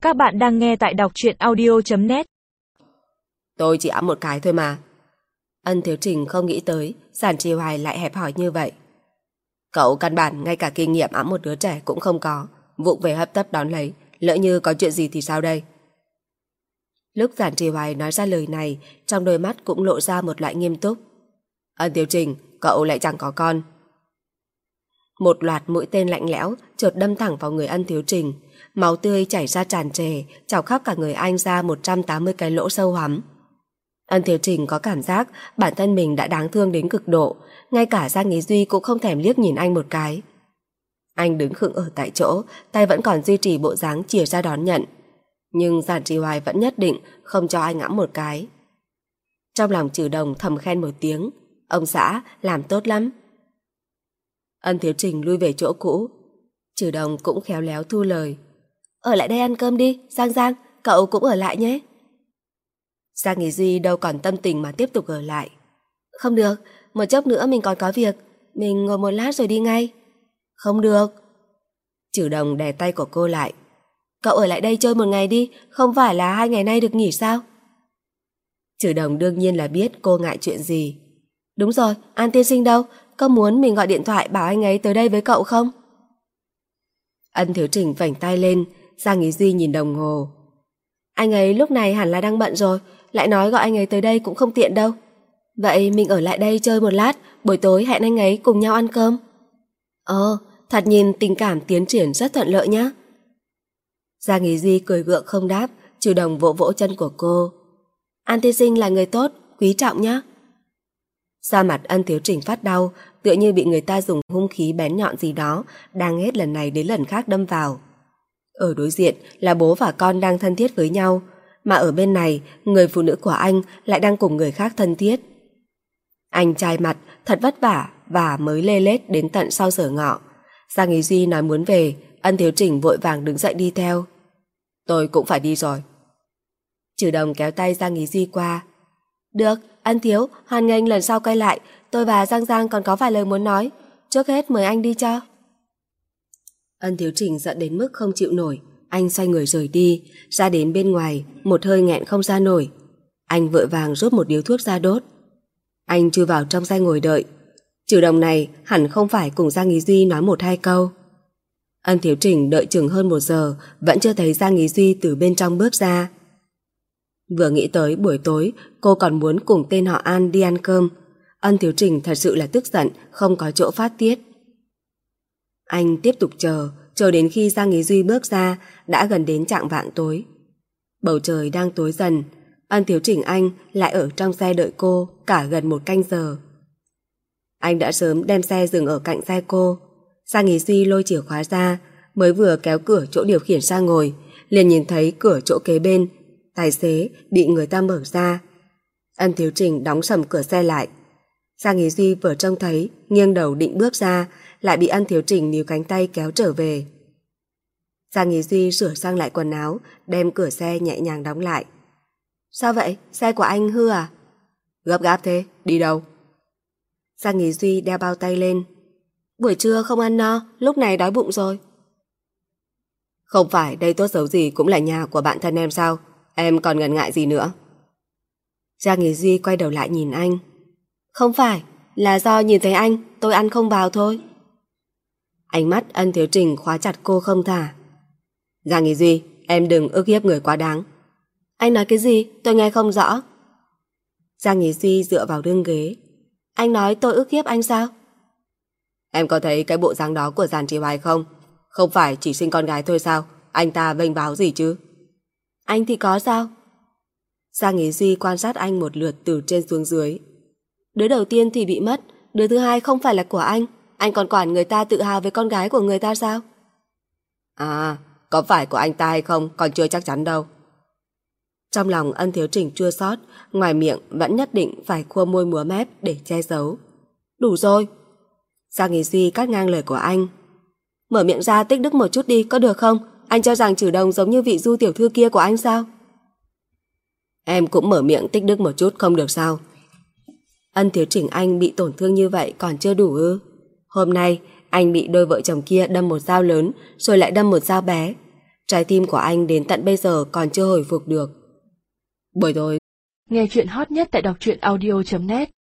Các bạn đang nghe tại đọc truyện audio.net. Tôi chỉ ẵm một cái thôi mà. Ân Thiếu Trình không nghĩ tới Giản Trì Hoài lại hẹp hòi như vậy. Cậu căn bản ngay cả kinh nghiệm ẵm một đứa trẻ cũng không có, vụng về hấp tấp đón lấy, lỡ như có chuyện gì thì sao đây? Lúc Giản Trì Hoài nói ra lời này, trong đôi mắt cũng lộ ra một loại nghiêm túc. Ân Thiếu Trình, cậu lại chẳng có con. Một loạt mũi tên lạnh lẽo chợt đâm thẳng vào người Ân Thiếu Trình, máu tươi chảy ra tràn trề, chọc khắp cả người anh ra 180 cái lỗ sâu hoắm. Ân Thiếu Trình có cảm giác bản thân mình đã đáng thương đến cực độ, ngay cả Giang Ý Duy cũng không thèm liếc nhìn anh một cái. Anh đứng khựng ở tại chỗ, tay vẫn còn duy trì bộ dáng chìa ra đón nhận. Nhưng Giản Trì Hoài vẫn nhất định không cho anh ẵm một cái. Trong lòng Trừ Đồng thầm khen một tiếng, ông xã làm tốt lắm. Ân Thiếu Trình lui về chỗ cũ. Trừ Đồng cũng khéo léo thu lời. Ở lại đây ăn cơm đi, Giang, cậu cũng ở lại nhé. Giang Ý Duy đâu còn tâm tình mà tiếp tục ở lại. Không được, một chốc nữa mình còn có việc, mình ngồi một lát rồi đi ngay. Không được. Trừ Đồng đè tay của cô lại. Cậu ở lại đây chơi một ngày đi, không phải là 2 ngày nay được nghỉ sao? Trừ Đồng đương nhiên là biết cô ngại chuyện gì. Đúng rồi, An tiên sinh đâu? Có muốn mình gọi điện thoại bảo anh ấy tới đây với cậu không? Ân Thiếu Trình vảnh tay lên, Giang Ý Duy nhìn đồng hồ. Anh ấy lúc này hẳn là đang bận rồi, lại nói gọi anh ấy tới đây cũng không tiện đâu. Vậy mình ở lại đây chơi một lát, buổi tối hẹn anh ấy cùng nhau ăn cơm. Thật nhìn tình cảm tiến triển rất thuận lợi nhá. Giang Ý Duy cười gượng không đáp, Trừ Đồng vỗ vỗ chân của cô. An tiên sinh là người tốt, quý trọng nhá. Da mặt Ân Thiếu Trình phát đau, tựa như bị người ta dùng hung khí bén nhọn gì đó, đang hết lần này đến lần khác đâm vào. Ở đối diện là bố và con đang thân thiết với nhau, mà ở bên này, người phụ nữ của anh lại đang cùng người khác thân thiết. Anh chai mặt, thật vất vả và mới lê lết đến tận sau giờ ngọ. Giang Ý Duy nói muốn về, Ân Thiếu Trình vội vàng đứng dậy đi theo. Tôi cũng phải đi rồi. Trừ Đồng kéo tay Giang Ý Duy qua. Được, Ân Thiếu, hoan nghênh lần sau quay lại, tôi và Giang còn có vài lời muốn nói. Trước hết mời anh đi cho. Ân Thiếu Trình giận đến mức không chịu nổi, anh xoay người rời đi, ra đến bên ngoài, một hơi nghẹn không ra nổi. Anh vội vàng rút một điếu thuốc ra đốt. Anh chui vào trong xe ngồi đợi. Trừ Đồng này hẳn không phải cùng Giang Ý Duy nói 1-2 câu. Ân Thiếu Trình đợi chừng hơn 1 giờ, vẫn chưa thấy Giang Ý Duy từ bên trong bước ra. Vừa nghĩ tới buổi tối cô còn muốn cùng tên họ An đi ăn cơm, Ân Thiếu Trình thật sự là tức giận, không có chỗ phát tiết. Anh tiếp tục chờ đến khi Giang Ý Duy bước ra, đã gần đến chạng vạng tối. Bầu trời đang tối dần, Ân Thiếu Trình anh lại ở trong xe đợi cô cả gần 1 canh giờ. Anh đã sớm đem xe dừng ở cạnh xe cô. Giang Ý Duy lôi chìa khóa ra, mới vừa kéo cửa chỗ điều khiển sang ngồi, liền nhìn thấy cửa chỗ kế bên tài xế bị người ta mở ra. Ân Thiếu Trình đóng sầm cửa xe lại. Giang Ý Duy vừa trông thấy, nghiêng đầu định bước ra, lại bị Ân Thiếu Trình níu cánh tay kéo trở về. Giang Ý Duy sửa sang lại quần áo, đem cửa xe nhẹ nhàng đóng lại. Sao vậy? Xe của anh hư à? Gấp gáp thế, đi đâu? Giang Ý Duy đeo bao tay lên. Buổi trưa không ăn no, lúc này đói bụng rồi. Không phải đây tốt xấu gì cũng là nhà của bạn thân em sao? Em còn ngần ngại gì nữa? Giang Ý Duy quay đầu lại nhìn anh. Không phải, là do nhìn thấy anh, tôi ăn không vào thôi. Ánh mắt Ân Thiếu Trình khóa chặt cô không thả. Giang Ý Duy, em đừng ức hiếp người quá đáng. Anh nói cái gì? Tôi nghe không rõ. Giang Ý Duy dựa vào lưng ghế. Anh nói tôi ức hiếp anh sao? Em có thấy cái bộ dáng đó của Giản Trì Hoài không? Không phải chỉ sinh con gái thôi sao? Anh ta vênh váo gì chứ? Anh thì có sao? Giang Ý Duy quan sát anh một lượt từ trên xuống dưới. Đứa đầu tiên thì bị mất, đứa thứ hai không phải là của anh còn quản người ta tự hào với con gái của người ta sao? À, có phải của anh ta hay không còn chưa chắc chắn đâu. Trong lòng Ân Thiếu Trình chua xót, ngoài miệng vẫn nhất định phải khua môi múa mép để che giấu. Đủ rồi. Giang Ý Duy cắt ngang lời của anh. Mở miệng ra tích đức một chút đi, có được không? Anh cho rằng Trừ Đồng giống như vị Du tiểu thư kia của anh sao? Em cũng mở miệng tích đức một chút không được sao? Ân Thiếu Trình anh bị tổn thương như vậy còn chưa đủ ư? Hôm nay anh bị đôi vợ chồng kia đâm một dao lớn rồi lại đâm một dao bé. Trái tim của anh đến tận bây giờ còn chưa hồi phục được. Bởi tôi nghe chuyện hot nhất tại đọc truyện audio.net